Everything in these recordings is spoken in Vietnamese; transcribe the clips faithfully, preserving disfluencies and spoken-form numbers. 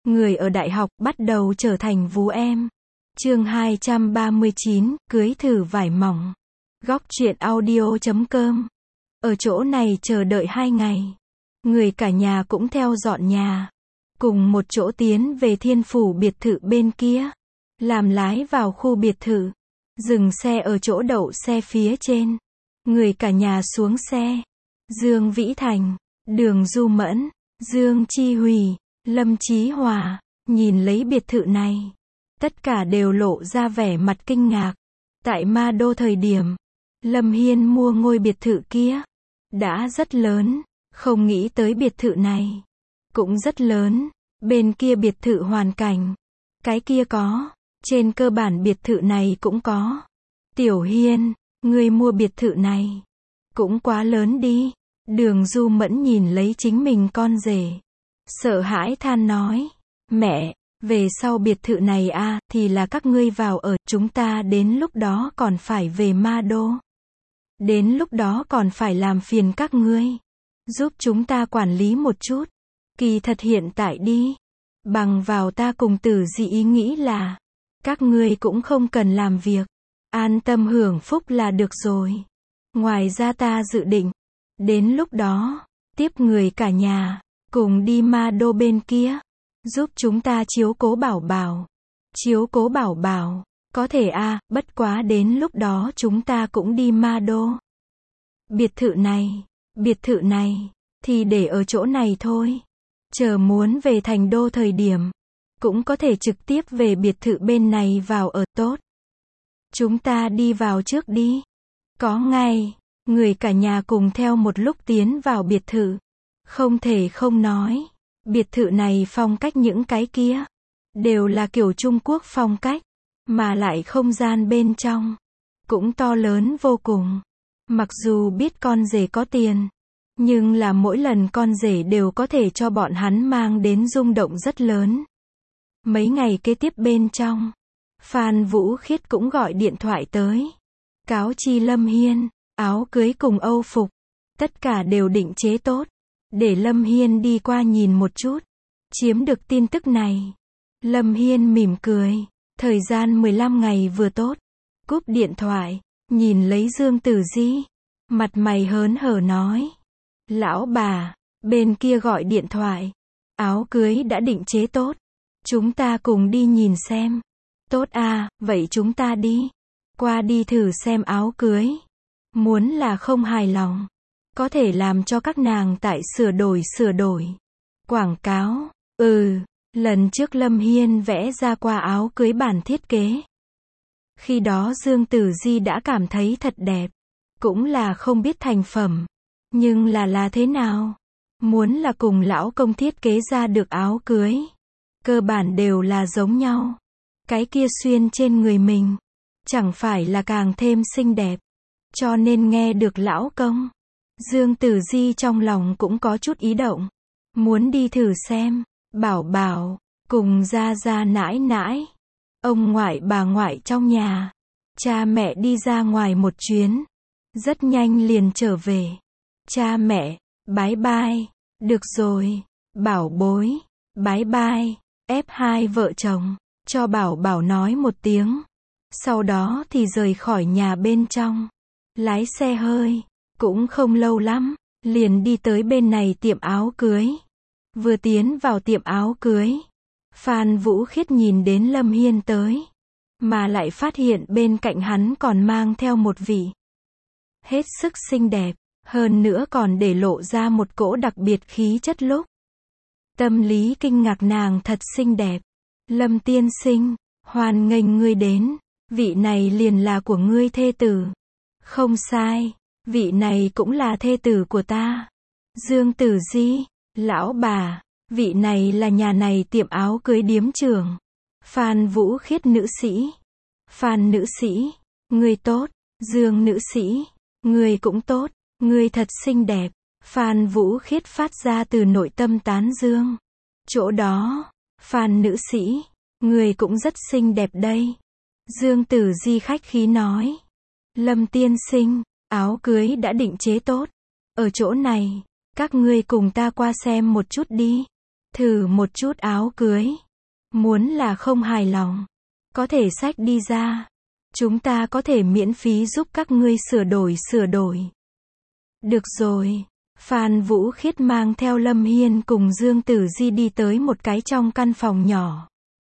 người ở đại học bắt đầu trở thành vú em. Chương hai trăm ba mươi chín, cưới thử vải mỏng. Góc truyện audio chấm com. Ở chỗ này chờ đợi hai ngày. Người cả nhà cũng theo dọn nhà. Cùng một chỗ tiến về Thiên Phủ biệt thự bên kia. Làm lái vào khu biệt thự. Dừng xe ở chỗ đậu xe phía trên. Người cả nhà xuống xe. Dương Vĩ Thành, Đường Du Mẫn, Dương Chi Hùy, Lâm Chí Hòa, nhìn lấy biệt thự này. Tất cả đều lộ ra vẻ mặt kinh ngạc. Tại Ma Đô thời điểm, Lâm Hiên mua ngôi biệt thự kia. Đã rất lớn, không nghĩ tới biệt thự này. Cũng rất lớn, bên kia biệt thự hoàn cảnh. Cái kia có, trên cơ bản biệt thự này cũng có. Tiểu Hiên, ngươi mua biệt thự này. Cũng quá lớn đi. Đường Du Mẫn nhìn lấy chính mình con rể. Sợ hãi than nói. Mẹ, về sau biệt thự này a thì là các ngươi vào ở, chúng ta đến lúc đó còn phải về Ma Đô. Đến lúc đó còn phải làm phiền các ngươi. Giúp chúng ta quản lý một chút. Kỳ thật hiện tại đi. Bằng vào ta cùng Tử Dị ý nghĩ là. Các ngươi cũng không cần làm việc. An tâm hưởng phúc là được rồi. Ngoài ra ta dự định. Đến lúc đó, tiếp người cả nhà. Cùng đi Ma Đô bên kia. Giúp chúng ta chiếu cố Bảo Bảo. Chiếu cố Bảo Bảo. Có thể a à, bất quá đến lúc đó chúng ta cũng đi Ma Đô. Biệt thự này, biệt thự này, thì để ở chỗ này thôi. Chờ muốn về thành đô thời điểm, cũng có thể trực tiếp về biệt thự bên này vào ở tốt. Chúng ta đi vào trước đi. Có ngay, người cả nhà cùng theo một lúc tiến vào biệt thự. Không thể không nói, biệt thự này phong cách những cái kia, đều là kiểu Trung Quốc phong cách. Mà lại không gian bên trong cũng to lớn vô cùng. Mặc dù biết con rể có tiền, nhưng là mỗi lần con rể đều có thể cho bọn hắn mang đến rung động rất lớn. Mấy ngày kế tiếp bên trong, Phan Vũ Khiết cũng gọi điện thoại tới. Cáo chi Lâm Hiên, áo cưới cùng âu phục, tất cả đều định chế tốt. Để Lâm Hiên đi qua nhìn một chút. Chiếm được tin tức này, Lâm Hiên mỉm cười. Thời gian mười lăm ngày vừa tốt. Cúp điện thoại, nhìn lấy Dương Tử Di. Mặt mày hớn hở nói. Lão bà, bên kia gọi điện thoại. Áo cưới đã định chế tốt. Chúng ta cùng đi nhìn xem. Tốt à, vậy chúng ta đi. Qua đi thử xem áo cưới. Muốn là không hài lòng. Có thể làm cho các nàng tại sửa đổi sửa đổi. Quảng cáo, ừ. Lần trước Lâm Hiên vẽ ra qua áo cưới bản thiết kế. Khi đó Dương Tử Di đã cảm thấy thật đẹp. Cũng là không biết thành phẩm. Nhưng là là thế nào? Muốn là cùng lão công thiết kế ra được áo cưới. Cơ bản đều là giống nhau. Cái kia xuyên trên người mình. Chẳng phải là càng thêm xinh đẹp. Cho nên nghe được lão công. Dương Tử Di trong lòng cũng có chút ý động. Muốn đi thử xem. Bảo Bảo, cùng gia gia nãi nãi, ông ngoại bà ngoại trong nhà, cha mẹ đi ra ngoài một chuyến, rất nhanh liền trở về. Cha mẹ, bái bai, được rồi, bảo bối, bái bai, ép hai vợ chồng, cho Bảo Bảo nói một tiếng. Sau đó thì rời khỏi nhà bên trong, lái xe hơi, cũng không lâu lắm, liền đi tới bên này tiệm áo cưới. Vừa tiến vào tiệm áo cưới, Phan Vũ Khiết nhìn đến Lâm Hiên tới, mà lại phát hiện bên cạnh hắn còn mang theo một vị hết sức xinh đẹp, hơn nữa còn để lộ ra một cỗ đặc biệt khí chất lúc. Tâm lý kinh ngạc nàng thật xinh đẹp. Lâm tiên sinh, hoan nghênh ngươi đến, vị này liền là của ngươi thê tử. Không sai, vị này cũng là thê tử của ta. Dương Tử Di. Lão bà, vị này là nhà này tiệm áo cưới điếm trưởng. Phan Vũ Khiết nữ sĩ. Phan nữ sĩ, ngươi tốt. Dương nữ sĩ, ngươi cũng tốt. Ngươi thật xinh đẹp. Phan Vũ Khiết phát ra từ nội tâm tán dương. Chỗ đó, Phan nữ sĩ, ngươi cũng rất xinh đẹp đây. Dương Tử Di khách khí nói. Lâm tiên sinh, áo cưới đã định chế tốt. Ở chỗ này. Các ngươi cùng ta qua xem một chút đi. Thử một chút áo cưới. Muốn là không hài lòng, có thể xách đi ra. Chúng ta có thể miễn phí giúp các ngươi sửa đổi sửa đổi. Được rồi. Phan Vũ Khiết mang theo Lâm Hiên cùng Dương Tử Di đi tới một cái trong căn phòng nhỏ.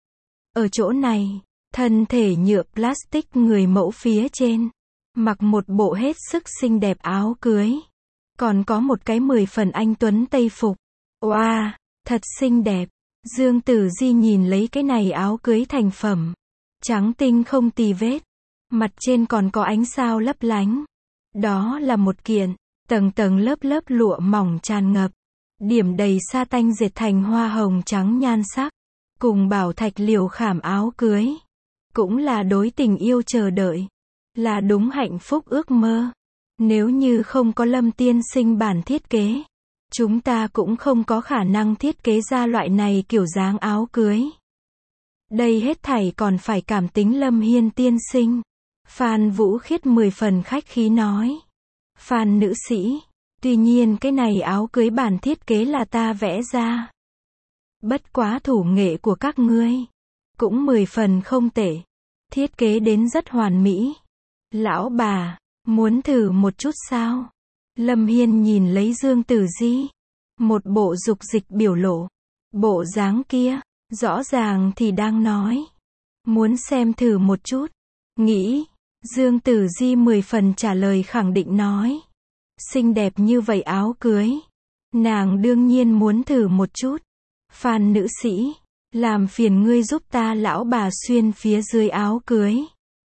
Ở chỗ này, thân thể nhựa plastic người mẫu phía trên, mặc một bộ hết sức xinh đẹp áo cưới. Còn có một cái mười phần anh tuấn tây phục. Oa, wow, thật xinh đẹp. Dương Tử Di nhìn lấy cái này áo cưới thành phẩm. Trắng tinh không tì vết. Mặt trên còn có ánh sao lấp lánh. Đó là một kiện, tầng tầng lớp lớp lụa mỏng tràn ngập. Điểm đầy sa tanh dệt thành hoa hồng trắng nhan sắc. Cùng bảo thạch liều khảm áo cưới. Cũng là đối tình yêu chờ đợi. Là đúng hạnh phúc ước mơ. Nếu như không có Lâm tiên sinh bản thiết kế, chúng ta cũng không có khả năng thiết kế ra loại này kiểu dáng áo cưới. Đây hết thảy còn phải cảm tính Lâm Hiên tiên sinh. Phan Vũ Khiết mười phần khách khí nói. Phan nữ sĩ, tuy nhiên cái này áo cưới bản thiết kế là ta vẽ ra. Bất quá thủ nghệ của các ngươi cũng mười phần không tệ. Thiết kế đến rất hoàn mỹ. Lão bà, muốn thử một chút sao? Lâm Hiên nhìn lấy Dương Tử Di. Một bộ dục dịch biểu lộ. Bộ dáng kia, rõ ràng thì đang nói. Muốn xem thử một chút. Nghĩ, Dương Tử Di mười phần trả lời khẳng định nói. Xinh đẹp như vậy áo cưới. Nàng đương nhiên muốn thử một chút. Phan nữ sĩ, làm phiền ngươi giúp ta lão bà xuyên phía dưới áo cưới.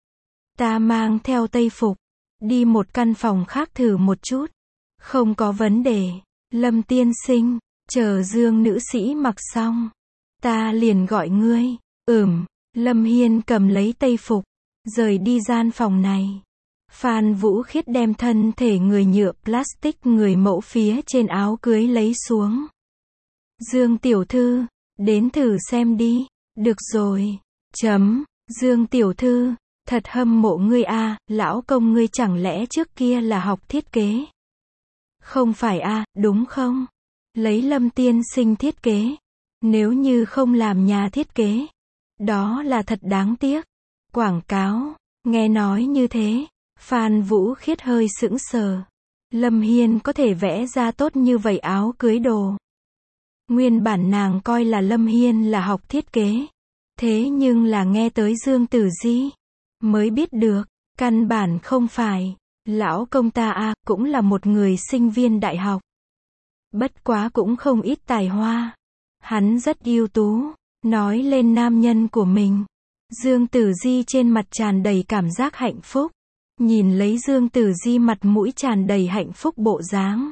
Ta mang theo tây phục. Đi một căn phòng khác thử một chút. Không có vấn đề. Lâm tiên sinh, chờ Dương nữ sĩ mặc xong. Ta liền gọi ngươi. Ừm, Lâm Hiên cầm lấy tây phục. Rời đi gian phòng này. Phan Vũ Khiết đem thân thể người nhựa plastic người mẫu phía trên áo cưới lấy xuống. Dương tiểu thư, đến thử xem đi. Được rồi. Chấm. Dương tiểu thư, thật hâm mộ ngươi a, à, lão công ngươi chẳng lẽ trước kia là học thiết kế? Không phải a, à, đúng không? Lấy Lâm tiên sinh thiết kế. Nếu như không làm nhà thiết kế, đó là thật đáng tiếc. Quảng cáo, nghe nói như thế, Phan Vũ Khiết hơi sững sờ. Lâm Hiên có thể vẽ ra tốt như vậy áo cưới đồ. Nguyên bản nàng coi là Lâm Hiên là học thiết kế. Thế nhưng là nghe tới Dương Tử Di, mới biết được, căn bản không phải. Lão công ta a, à, cũng là một người sinh viên đại học. Bất quá cũng không ít tài hoa. Hắn rất ưu tú. Nói lên nam nhân của mình. Dương Tử Di trên mặt tràn đầy cảm giác hạnh phúc. Nhìn lấy Dương Tử Di mặt mũi tràn đầy hạnh phúc bộ dáng.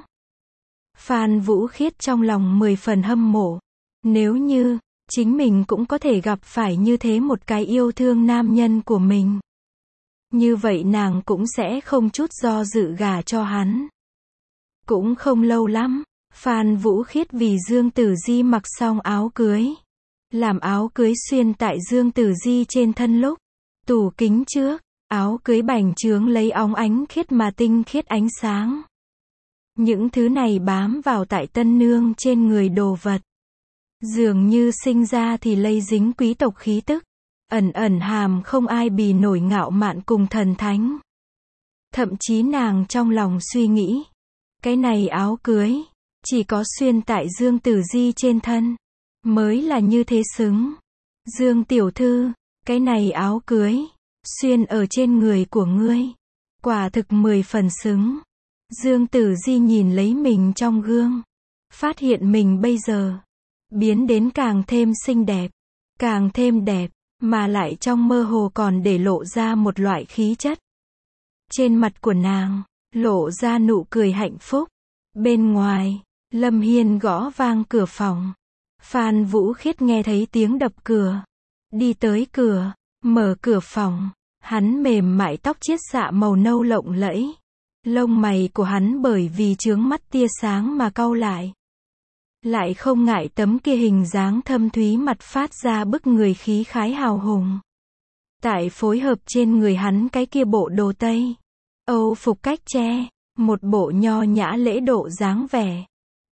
Phan Vũ Khiết trong lòng mười phần hâm mộ. Nếu như, chính mình cũng có thể gặp phải như thế một cái yêu thương nam nhân của mình. Như vậy nàng cũng sẽ không chút do dự gả cho hắn. Cũng không lâu lắm, Phan Vũ Khiết vì Dương Tử Di mặc xong áo cưới. Làm áo cưới xuyên tại Dương Tử Di trên thân lúc. Tủ kính trước, áo cưới bành trướng lấy óng ánh khiết mà tinh khiết ánh sáng. Những thứ này bám vào tại tân nương trên người đồ vật. Dường như sinh ra thì lây dính quý tộc khí tức. Ẩn ẩn hàm không ai bì nổi ngạo mạn cùng thần thánh. Thậm chí nàng trong lòng suy nghĩ. Cái này áo cưới, chỉ có xuyên tại Dương Tử Di trên thân, mới là như thế xứng. Dương tiểu thư, cái này áo cưới, xuyên ở trên người của ngươi. Quả thực mười phần xứng. Dương Tử Di nhìn lấy mình trong gương. Phát hiện mình bây giờ, biến đến càng thêm xinh đẹp. Càng thêm đẹp. Mà lại trong mơ hồ còn để lộ ra một loại khí chất. Trên mặt của nàng, lộ ra nụ cười hạnh phúc. Bên ngoài, Lâm Hiên gõ vang cửa phòng. Phan Vũ Khiết nghe thấy tiếng đập cửa. Đi tới cửa, mở cửa phòng. Hắn mềm mại tóc chiết xạ màu nâu lộng lẫy. Lông mày của hắn bởi vì chướng mắt tia sáng mà cau lại. Lại không ngại tấm kia hình dáng thâm thúy mặt phát ra bức người khí khái hào hùng. Tại phối hợp trên người hắn cái kia bộ đồ Tây Âu phục cách tre, một bộ nho nhã lễ độ dáng vẻ.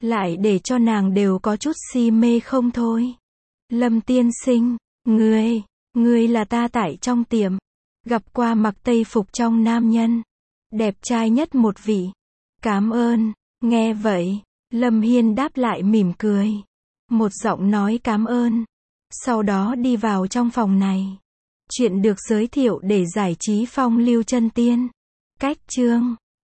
lại để cho nàng đều có chút si mê không thôi. Lâm tiên sinh, ngươi, ngươi là ta tại trong tiệm, gặp qua mặc tây phục trong nam nhân, đẹp trai nhất một vị. Cảm ơn, nghe vậy, Lâm Hiên đáp lại mỉm cười. Một giọng nói cảm ơn. Sau đó đi vào trong phòng này. Chuyện được giới thiệu để giải trí phong lưu chân tiên. Cách chương